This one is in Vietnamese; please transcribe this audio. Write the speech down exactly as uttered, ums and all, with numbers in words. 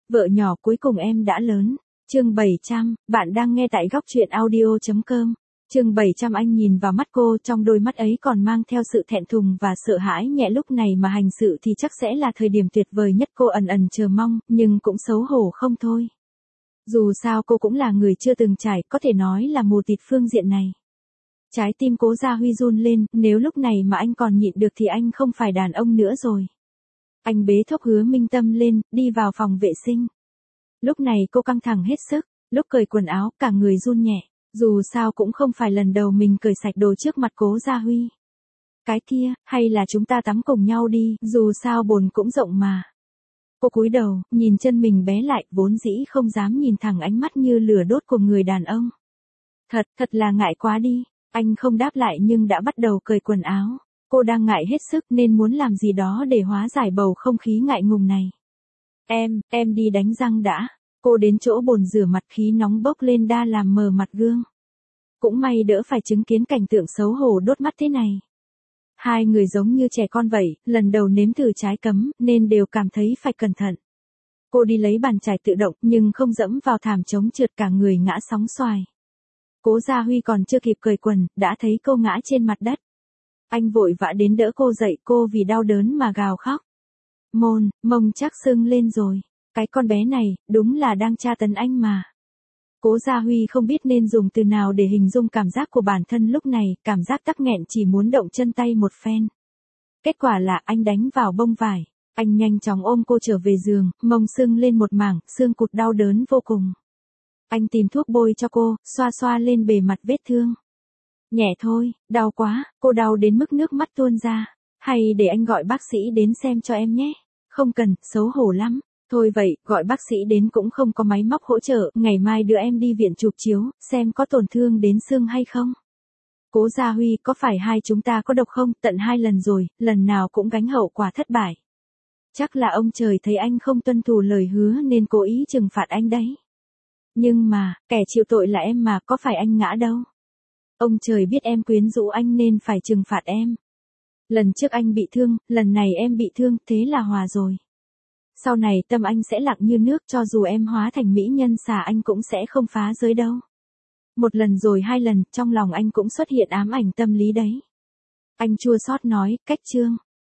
Vợ nhỏ cuối cùng em đã lớn. Chương bảy trăm, bạn đang nghe tại góc truyện audio chấm com. Chương bảy trăm anh nhìn vào mắt cô, trong đôi mắt ấy còn mang theo sự thẹn thùng và sợ hãi nhẹ, lúc này mà hành sự thì chắc sẽ là thời điểm tuyệt vời nhất, cô ẩn ẩn chờ mong, nhưng cũng xấu hổ không thôi. Dù sao cô cũng là người chưa từng trải, có thể nói là mù tịt phương diện này. Trái tim Cố Gia Huy run lên, nếu lúc này mà anh còn nhịn được thì anh không phải đàn ông nữa rồi. Anh bế thốc Hứa Minh Tâm lên, đi vào phòng vệ sinh. Lúc này cô căng thẳng hết sức, lúc cởi quần áo cả người run nhẹ, dù sao cũng không phải lần đầu mình cởi sạch đồ trước mặt Cố Gia Huy. Cái kia, hay là chúng ta tắm cùng nhau đi, dù sao bồn cũng rộng mà. Cô cúi đầu, nhìn chân mình bé lại, vốn dĩ không dám nhìn thẳng ánh mắt như lửa đốt của người đàn ông. Thật, thật là ngại quá đi. Anh không đáp lại nhưng đã bắt đầu cởi quần áo. Cô đang ngại hết sức nên muốn làm gì đó để hóa giải bầu không khí ngại ngùng này. Em, em đi đánh răng đã. Cô đến chỗ bồn rửa mặt, khí nóng bốc lên đa làm mờ mặt gương. Cũng may đỡ phải chứng kiến cảnh tượng xấu hổ đốt mắt thế này. Hai người giống như trẻ con vậy, lần đầu nếm thử trái cấm nên đều cảm thấy phải cẩn thận. Cô đi lấy bàn chải tự động nhưng không dẫm vào thảm chống trượt, cả người ngã sóng xoài. Cố Gia Huy còn chưa kịp cởi quần, đã thấy cô ngã trên mặt đất. Anh vội vã đến đỡ cô dậy, cô vì đau đớn mà gào khóc. Môn, mông chắc sưng lên rồi. Cái con bé này, đúng là đang tra tấn anh mà. Cố Gia Huy không biết nên dùng từ nào để hình dung cảm giác của bản thân lúc này, cảm giác tắc nghẹn chỉ muốn động chân tay một phen. Kết quả là anh đánh vào bông vải. Anh nhanh chóng ôm cô trở về giường, mông sưng lên một mảng, xương cụt đau đớn vô cùng. Anh tìm thuốc bôi cho cô, xoa xoa lên bề mặt vết thương. Nhẹ thôi, đau quá, cô đau đến mức nước mắt tuôn ra. Hay để anh gọi bác sĩ đến xem cho em nhé. Không cần, xấu hổ lắm. Thôi vậy, gọi bác sĩ đến cũng không có máy móc hỗ trợ, ngày mai đưa em đi viện chụp chiếu, xem có tổn thương đến xương hay không. Cố Gia Huy, có phải hai chúng ta có độc không? Tận hai lần rồi, lần nào cũng gánh hậu quả thất bại. Chắc là ông trời thấy anh không tuân thủ lời hứa nên cố ý trừng phạt anh đấy. Nhưng mà, kẻ chịu tội là em mà, có phải anh ngã đâu. Ông trời biết em quyến rũ anh nên phải trừng phạt em. Lần trước anh bị thương, lần này em bị thương, thế là hòa rồi. Sau này tâm anh sẽ lặng như nước, cho dù em hóa thành mỹ nhân xà anh cũng sẽ không phá giới đâu. Một lần rồi hai lần, trong lòng anh cũng xuất hiện ám ảnh tâm lý đấy. Anh chua xót nói, cách chương.